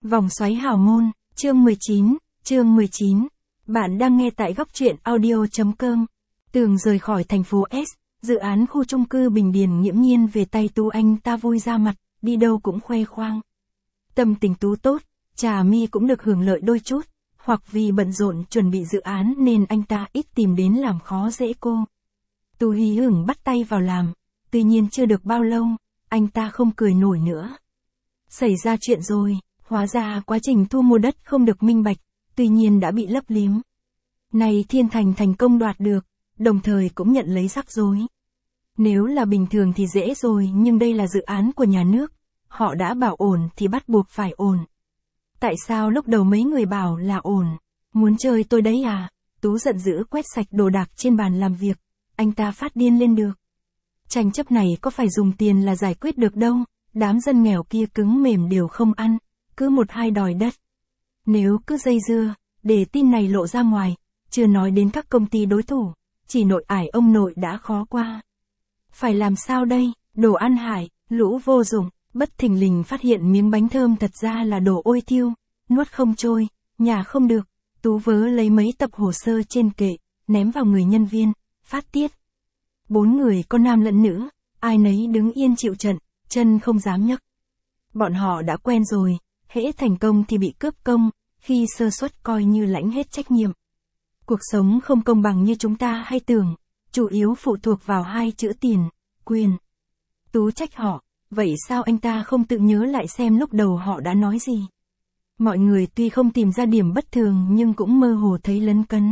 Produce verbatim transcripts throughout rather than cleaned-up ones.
Vòng xoáy hào môn, chương mười chín, chương mười chín. Bạn đang nghe tại góc truyện audio.com. Tường rời khỏi thành phố S, dự án khu chung cư Bình Điền nghiễm nhiên về tay Tú, anh ta vui ra mặt, đi đâu cũng khoe khoang. Tâm tình Tú tốt, Trà My cũng được hưởng lợi đôi chút, hoặc vì bận rộn chuẩn bị dự án nên anh ta ít tìm đến làm khó dễ cô. Tú hí hửng bắt tay vào làm, tuy nhiên chưa được bao lâu, anh ta không cười nổi nữa. Xảy ra chuyện rồi. Hóa ra quá trình thu mua đất không được minh bạch, tuy nhiên đã bị lấp liếm. Này Thiên Thành thành công đoạt được, đồng thời cũng nhận lấy rắc rối. Nếu là bình thường thì dễ rồi, nhưng đây là dự án của nhà nước, họ đã bảo ổn thì bắt buộc phải ổn. Tại sao lúc đầu mấy người bảo là ổn? Muốn chơi tôi đấy à? Tú giận dữ quét sạch đồ đạc trên bàn làm việc, anh ta phát điên lên được. Tranh chấp này có phải dùng tiền là giải quyết được đâu, đám dân nghèo kia cứng mềm đều không ăn. Cứ một hai đòi đất. Nếu cứ dây dưa, để tin này lộ ra ngoài, chưa nói đến các công ty đối thủ, chỉ nội ải ông nội đã khó qua. Phải làm sao đây, đồ ăn hại, lũ vô dụng, bất thình lình phát hiện miếng bánh thơm thật ra là đồ ôi thiêu, nuốt không trôi, nhà không được, Tú vớ lấy mấy tập hồ sơ trên kệ, ném vào người nhân viên, phát tiết. Bốn người có nam lẫn nữ, ai nấy đứng yên chịu trận, chân không dám nhấc. Bọn họ đã quen rồi. Hễ thành công thì bị cướp công, khi sơ suất coi như lãnh hết trách nhiệm. Cuộc sống không công bằng như chúng ta hay tưởng, chủ yếu phụ thuộc vào hai chữ tiền, quyền. Tú trách họ, vậy sao anh ta không tự nhớ lại xem lúc đầu họ đã nói gì? Mọi người tuy không tìm ra điểm bất thường nhưng cũng mơ hồ thấy lấn cấn.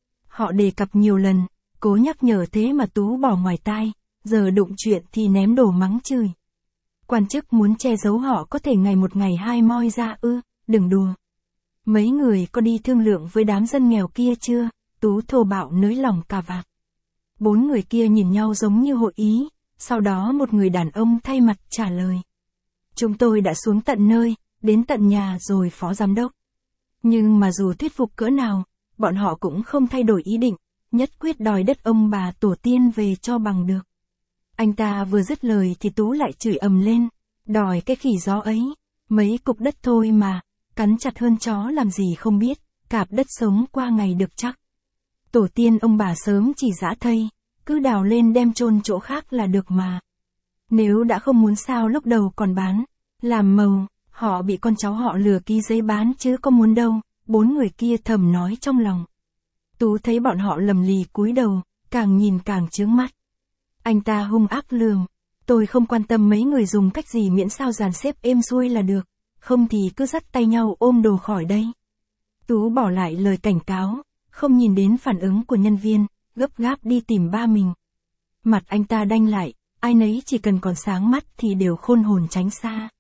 Họ đề cập nhiều lần, cố nhắc nhở thế mà Tú bỏ ngoài tai, giờ đụng chuyện thì ném đổ mắng chửi. Quan chức muốn che giấu họ có thể ngày một ngày hai moi ra ư, đừng đùa. Mấy người có đi thương lượng với đám dân nghèo kia chưa? Tú thô bạo nới lỏng cà vạt. Bốn người kia nhìn nhau giống như hội ý, sau đó một người đàn ông thay mặt trả lời. Chúng tôi đã xuống tận nơi, đến tận nhà rồi phó giám đốc. Nhưng mà dù thuyết phục cỡ nào, bọn họ cũng không thay đổi ý định, nhất quyết đòi đất ông bà tổ tiên về cho bằng được. Anh ta vừa dứt lời thì Tú lại chửi ầm lên, đòi cái khỉ gió ấy, mấy cục đất thôi mà, cắn chặt hơn chó làm gì không biết, cạp đất sống qua ngày được chắc. Tổ tiên ông bà sớm chỉ giã thây, cứ đào lên đem chôn chỗ khác là được mà. Nếu đã không muốn sao lúc đầu còn bán, làm màu, họ bị con cháu họ lừa ký giấy bán chứ có muốn đâu, bốn người kia thầm nói trong lòng. Tú thấy bọn họ lầm lì cúi đầu, càng nhìn càng chướng mắt. Anh ta hung ác lườm, tôi không quan tâm mấy người dùng cách gì miễn sao dàn xếp êm xuôi là được, không thì cứ dắt tay nhau ôm đồ khỏi đây. Tú bỏ lại lời cảnh cáo, không nhìn đến phản ứng của nhân viên, gấp gáp đi tìm ba mình. Mặt anh ta đanh lại, ai nấy chỉ cần còn sáng mắt thì đều khôn hồn tránh xa.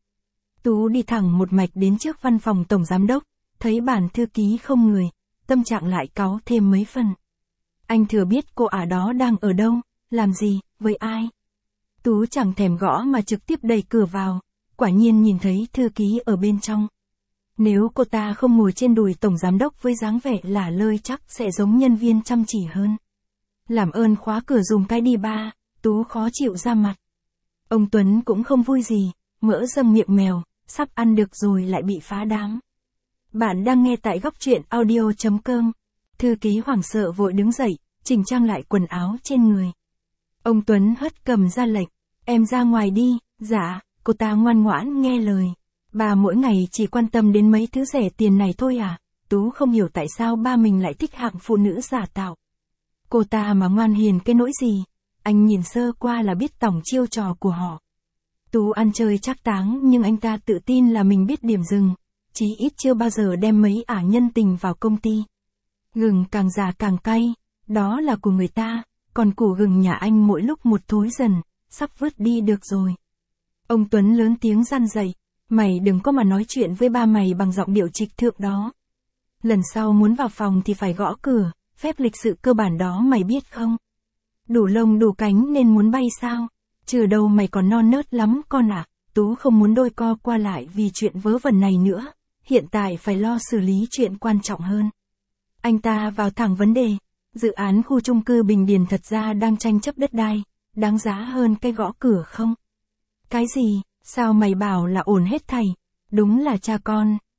Tú đi thẳng một mạch đến trước văn phòng tổng giám đốc, thấy bản thư ký không người, tâm trạng lại cáu thêm mấy phần. Anh thừa biết cô ả đó đang ở đâu, làm gì, với ai. Tú chẳng thèm gõ mà trực tiếp đẩy cửa vào, quả nhiên nhìn thấy thư ký ở bên trong. Nếu cô ta không ngồi trên đùi tổng giám đốc với dáng vẻ lả lơi chắc sẽ giống nhân viên chăm chỉ hơn. Làm ơn khóa cửa dùm cái đi ba, Tú khó chịu ra mặt. Ông Tuấn cũng không vui gì, mỡ dâm miệng mèo, sắp ăn được rồi lại bị phá đám. Bạn đang nghe tại góc truyện audio.com. Thư ký hoảng sợ vội đứng dậy, chỉnh trang lại quần áo trên người. Ông Tuấn hất cầm ra lệnh, em ra ngoài đi. Dạ, cô ta ngoan ngoãn nghe lời. Bà mỗi ngày chỉ quan tâm đến mấy thứ rẻ tiền này thôi à? Tú không hiểu tại sao ba mình lại thích hạng phụ nữ giả tạo. Cô ta mà ngoan hiền cái nỗi gì? Anh nhìn sơ qua là biết tổng chiêu trò của họ. Tú ăn chơi trác táng nhưng anh ta tự tin là mình biết điểm dừng, chí ít chưa bao giờ đem mấy ả nhân tình vào công ty. Gừng càng già càng cay, đó là của người ta, còn củ gừng nhà anh mỗi lúc một thối dần, sắp vứt đi được rồi. Ông Tuấn lớn tiếng răn dậy, mày đừng có mà nói chuyện với ba mày bằng giọng điệu trịch thượng đó. Lần sau muốn vào phòng thì phải gõ cửa, phép lịch sự cơ bản đó mày biết không? Đủ lông đủ cánh nên muốn bay sao? Trừ đâu mày còn non nớt lắm con ạ. À. Tú không muốn đôi co qua lại vì chuyện vớ vẩn này nữa, hiện tại phải lo xử lý chuyện quan trọng hơn. Anh ta vào thẳng vấn đề, dự án khu chung cư Bình Điền thật ra đang tranh chấp đất đai, đáng giá hơn cái gõ cửa không? Cái gì, sao mày bảo là ổn hết thảy? Đúng là cha con,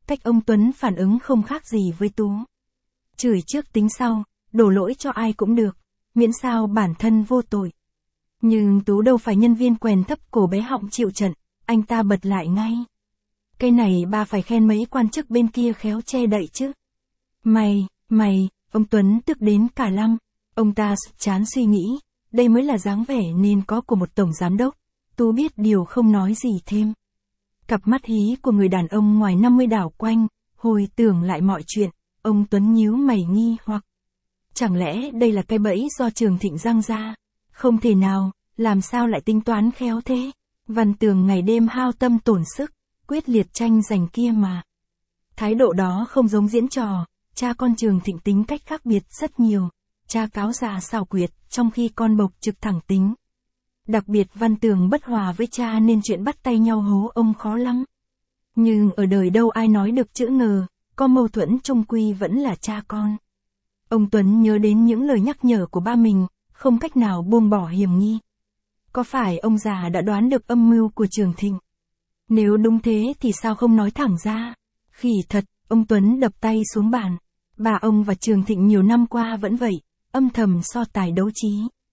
Cách ông Tuấn phản ứng không khác gì với Tú. Chửi trước tính sau, đổ lỗi cho ai cũng được, miễn sao bản thân vô tội. Nhưng Tú đâu phải nhân viên quèn thấp cổ bé họng chịu trận, anh ta bật lại ngay. Cái này ba phải khen mấy quan chức bên kia khéo che đậy chứ. Mày, mày, ông Tuấn tức đến cả lăm, ông ta chán suy nghĩ, đây mới là dáng vẻ nên có của một tổng giám đốc. Tú biết điều không nói gì thêm. Cặp mắt hí của người đàn ông ngoài năm mươi đảo quanh, hồi tưởng lại mọi chuyện, ông Tuấn nhíu mày nghi hoặc. Chẳng lẽ đây là cái bẫy do Trường Thịnh răng ra? Không thể nào, làm sao lại tính toán khéo thế? Văn Tường ngày đêm hao tâm tổn sức, quyết liệt tranh giành kia mà. Thái độ đó không giống diễn trò, cha con Trường Thịnh tính cách khác biệt rất nhiều. Cha cáo già xảo quyệt, trong khi con Bộc trực thẳng tính. Đặc biệt Văn Tường bất hòa với cha nên chuyện bắt tay nhau hố ông khó lắm. Nhưng ở đời đâu ai nói được chữ ngờ, có mâu thuẫn chung quy vẫn là cha con. Ông Tuấn nhớ đến những lời nhắc nhở của ba mình, không cách nào buông bỏ hiểm nghi. Có phải ông già đã đoán được âm mưu của Trường Thịnh? Nếu đúng thế thì sao không nói thẳng ra? Khỉ thật, ông Tuấn đập tay xuống bàn. Bà ông và Trường Thịnh nhiều năm qua vẫn vậy, âm thầm so tài đấu trí.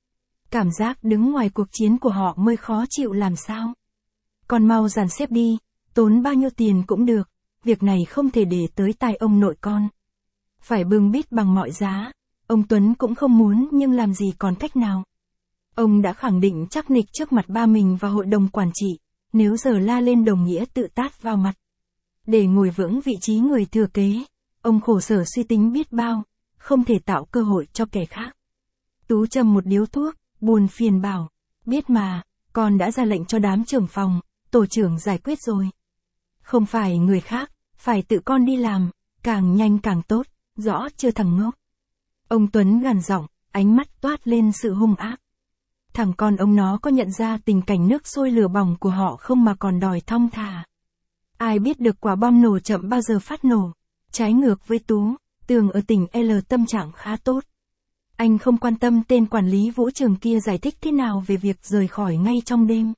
Cảm giác đứng ngoài cuộc chiến của họ mới khó chịu làm sao. Còn mau dàn xếp đi, tốn bao nhiêu tiền cũng được, việc này không thể để tới tai ông nội con. Phải bưng bít bằng mọi giá, ông Tuấn cũng không muốn nhưng làm gì còn cách nào. Ông đã khẳng định chắc nịch trước mặt ba mình và hội đồng quản trị, nếu giờ la lên đồng nghĩa tự tát vào mặt. Để ngồi vững vị trí người thừa kế, ông khổ sở suy tính biết bao, không thể tạo cơ hội cho kẻ khác. Tú châm một điếu thuốc, buồn phiền bảo, biết mà, con đã ra lệnh cho đám trưởng phòng, tổ trưởng giải quyết rồi. Không phải người khác, phải tự con đi làm, càng nhanh càng tốt, rõ chưa thằng ngốc. Ông Tuấn gằn giọng, ánh mắt toát lên sự hung ác. Thằng con ông nó có nhận ra tình cảnh nước sôi lửa bỏng của họ không mà còn đòi thong thả. Ai biết được quả bom nổ chậm bao giờ phát nổ. Trái ngược với Tú, Tường ở tỉnh L tâm trạng khá tốt. Anh không quan tâm tên quản lý vũ trường kia giải thích thế nào về việc rời khỏi ngay trong đêm.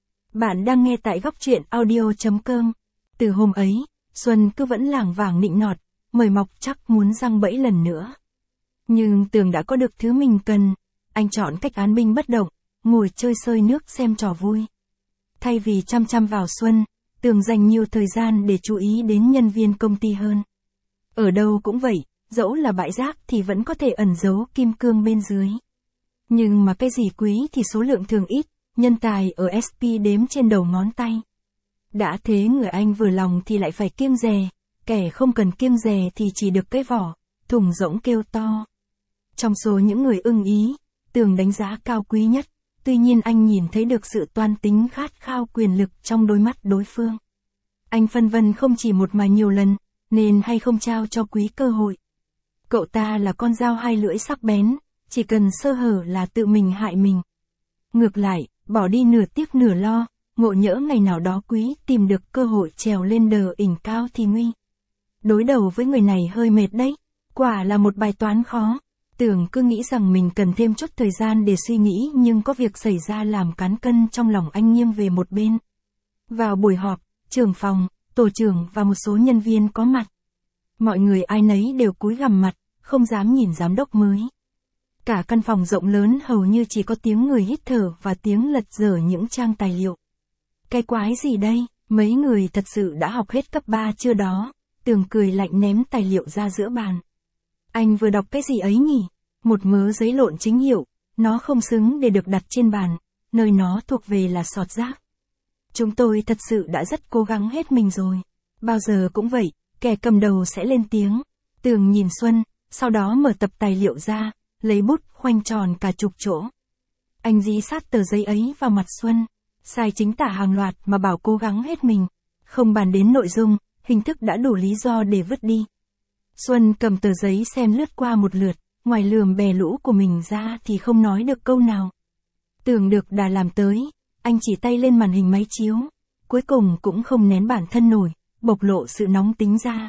Bạn đang nghe tại góc truyện audio.com. Từ hôm ấy, Xuân cứ vẫn lảng vảng nịnh nọt, mời mọc chắc muốn răng bẫy lần nữa. Nhưng Tường đã có được thứ mình cần, anh chọn cách án binh bất động, ngồi chơi sơi nước xem trò vui. Thay vì chăm chăm vào Xuân, Tường dành nhiều thời gian để chú ý đến nhân viên công ty hơn. Ở đâu cũng vậy, dẫu là bãi rác thì vẫn có thể ẩn giấu kim cương bên dưới. Nhưng mà cái gì quý thì số lượng thường ít, nhân tài ở ét pê đếm trên đầu ngón tay. Đã thế người anh vừa lòng thì lại phải kiêng dè, kẻ không cần kiêng dè thì chỉ được cái vỏ, thùng rỗng kêu to. Trong số những người ưng ý, Tường đánh giá cao quý nhất, tuy nhiên anh nhìn thấy được sự toan tính khát khao quyền lực trong đôi mắt đối phương. Anh phân vân không chỉ một mà nhiều lần, nên hay không trao cho Quý cơ hội. Cậu ta là con dao hai lưỡi sắc bén, chỉ cần sơ hở là tự mình hại mình. Ngược lại, bỏ đi nửa tiếc nửa lo, ngộ nhỡ ngày nào đó Quý tìm được cơ hội trèo lên đờ ỉnh cao thì nguy. Đối đầu với người này hơi mệt đấy, quả là một bài toán khó. Tưởng cứ nghĩ rằng mình cần thêm chút thời gian để suy nghĩ nhưng có việc xảy ra làm cán cân trong lòng anh nghiêng về một bên. Vào buổi họp, trưởng phòng, tổ trưởng và một số nhân viên có mặt. Mọi người ai nấy đều cúi gằm mặt, không dám nhìn giám đốc mới. Cả căn phòng rộng lớn hầu như chỉ có tiếng người hít thở và tiếng lật dở những trang tài liệu. Cái quái gì đây, mấy người thật sự đã học hết cấp ba chưa đó? Tường cười lạnh ném tài liệu ra giữa bàn. Anh vừa đọc cái gì ấy nhỉ? Một mớ giấy lộn chính hiệu, nó không xứng để được đặt trên bàn, nơi nó thuộc về là sọt rác. Chúng tôi thật sự đã rất cố gắng hết mình rồi. Bao giờ cũng vậy, kẻ cầm đầu sẽ lên tiếng. Tường nhìn Xuân, sau đó mở tập tài liệu ra, lấy bút khoanh tròn cả chục chỗ. Anh dí sát tờ giấy ấy vào mặt Xuân, sai chính tả hàng loạt mà bảo cố gắng hết mình. Không bàn đến nội dung, hình thức đã đủ lý do để vứt đi. Xuân cầm tờ giấy xem lướt qua một lượt, ngoài lườm bè lũ của mình ra thì không nói được câu nào. Tưởng được đã làm tới, anh chỉ tay lên màn hình máy chiếu, cuối cùng cũng không nén bản thân nổi, bộc lộ sự nóng tính ra.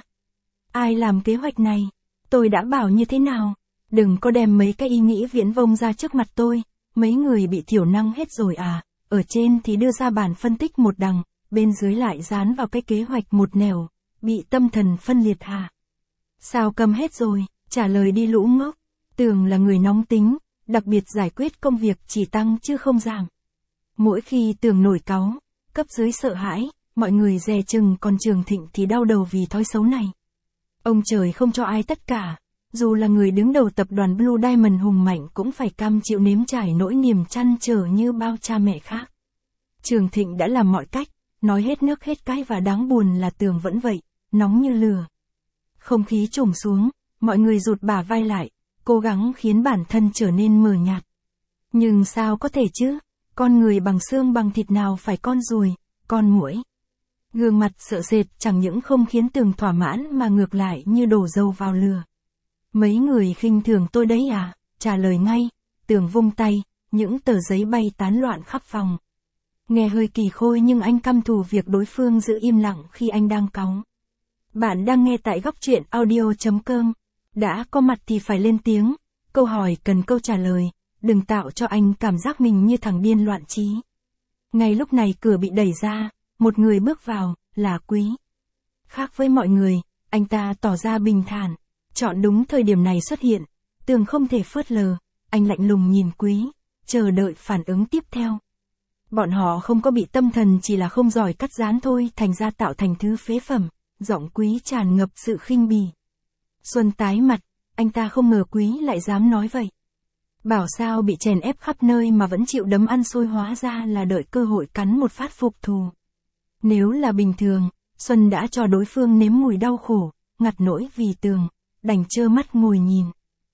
Ai làm kế hoạch này? Tôi đã bảo như thế nào? Đừng có đem mấy cái ý nghĩ viễn vông ra trước mặt tôi, mấy người bị thiểu năng hết rồi à, ở trên thì đưa ra bản phân tích một đằng, bên dưới lại dán vào cái kế hoạch một nẻo. bị tâm thần phân liệt hả? Sao câm hết rồi, trả lời đi lũ ngốc. Tường là người nóng tính, đặc biệt giải quyết công việc chỉ tăng chứ không giảm. Mỗi khi Tường nổi cáu, cấp dưới sợ hãi, mọi người dè chừng, còn Trường Thịnh thì đau đầu vì thói xấu này. Ông trời không cho ai tất cả, dù là người đứng đầu tập đoàn Blue Diamond hùng mạnh cũng phải cam chịu nếm trải nỗi niềm trăn trở như bao cha mẹ khác. Trường Thịnh đã làm mọi cách, nói hết nước hết cái, và đáng buồn là Tường vẫn vậy, nóng như lửa. Không khí trùng xuống, mọi người rụt bả vai lại, cố gắng khiến bản thân trở nên mờ nhạt. Nhưng sao có thể chứ, con người bằng xương bằng thịt nào phải con ruồi, con muỗi. Gương mặt sợ sệt chẳng những không khiến Tường thỏa mãn mà ngược lại như đổ dầu vào lửa. Mấy người khinh thường tôi đấy à, trả lời ngay. Tường vung tay, những tờ giấy bay tán loạn khắp phòng. Nghe hơi kỳ khôi nhưng anh căm thù việc đối phương giữ im lặng khi anh đang cáu. Bạn đang nghe tại góc truyện audio chấm com. Đã có mặt thì phải lên tiếng, câu hỏi cần câu trả lời, đừng tạo cho anh cảm giác mình như thằng điên loạn trí. Ngay lúc này cửa bị đẩy ra, một người bước vào, là Quý. Khác với mọi người, anh ta tỏ ra bình thản, chọn đúng thời điểm này xuất hiện, Tường không thể phớt lờ, anh lạnh lùng nhìn Quý, chờ đợi phản ứng tiếp theo. Bọn họ không có bị tâm thần, chỉ là không giỏi cắt dán thôi, thành ra tạo thành thứ phế phẩm. Giọng Quý tràn ngập sự khinh bỉ. Xuân tái mặt, anh ta không ngờ Quý lại dám nói vậy. Bảo sao bị chèn ép khắp nơi mà vẫn chịu đấm ăn xôi, hóa ra là đợi cơ hội cắn một phát phục thù. Nếu là bình thường, Xuân đã cho đối phương nếm mùi đau khổ, ngặt nỗi vì Tường, đành trơ mắt ngồi nhìn.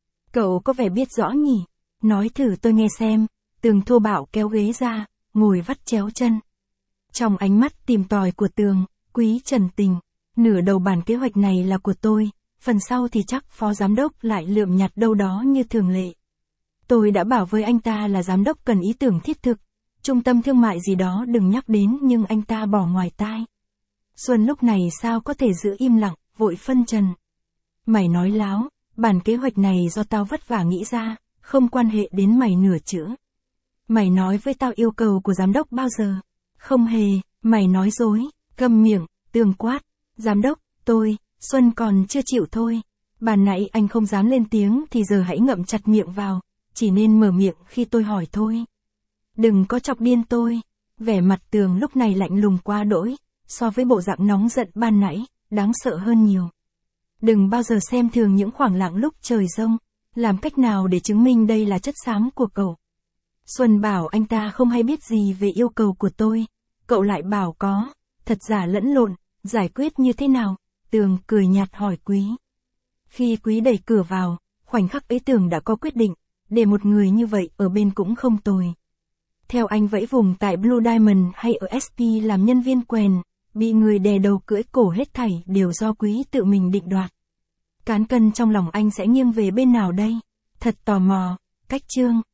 Cậu có vẻ biết rõ nhỉ, nói thử tôi nghe xem. Tường thô bạo kéo ghế ra, ngồi vắt chéo chân. Trong ánh mắt tìm tòi của Tường, Quý trần tình. Nửa đầu bản kế hoạch này là của tôi, phần sau thì chắc phó giám đốc lại lượm nhặt đâu đó như thường lệ. Tôi đã bảo với anh ta là giám đốc cần ý tưởng thiết thực, trung tâm thương mại gì đó đừng nhắc đến, nhưng anh ta bỏ ngoài tai. Xuân lúc này sao có thể giữ im lặng, vội phân trần. Mày nói láo, bản kế hoạch này do tao vất vả nghĩ ra, không quan hệ đến mày nửa chữ. Mày nói với tao yêu cầu của giám đốc bao giờ? Không hề, mày nói dối, câm miệng. Tường quát. Giám đốc, tôi, Xuân còn chưa chịu thôi. Ban nãy anh không dám lên tiếng thì giờ hãy ngậm chặt miệng vào, chỉ nên mở miệng khi tôi hỏi thôi. Đừng có chọc điên tôi. Vẻ mặt Tường lúc này lạnh lùng quá đỗi, so với bộ dạng nóng giận ban nãy, đáng sợ hơn nhiều. Đừng bao giờ xem thường những khoảng lặng lúc trời giông, làm cách nào để chứng minh đây là chất xám của cậu. Xuân bảo anh ta không hay biết gì về yêu cầu của tôi, cậu lại bảo có, thật giả lẫn lộn, giải quyết như thế nào? Tường cười nhạt hỏi Quý. Khi Quý đẩy cửa vào, khoảnh khắc ấy Tường đã có quyết định, để một người như vậy ở bên cũng không tồi. Theo anh vẫy vùng tại Blue Diamond hay ở ét pê làm nhân viên quèn, bị người đè đầu cưỡi cổ hết thảy đều do Quý tự mình định đoạt. Cán cân trong lòng anh sẽ nghiêng về bên nào đây? Thật tò mò, cách chương.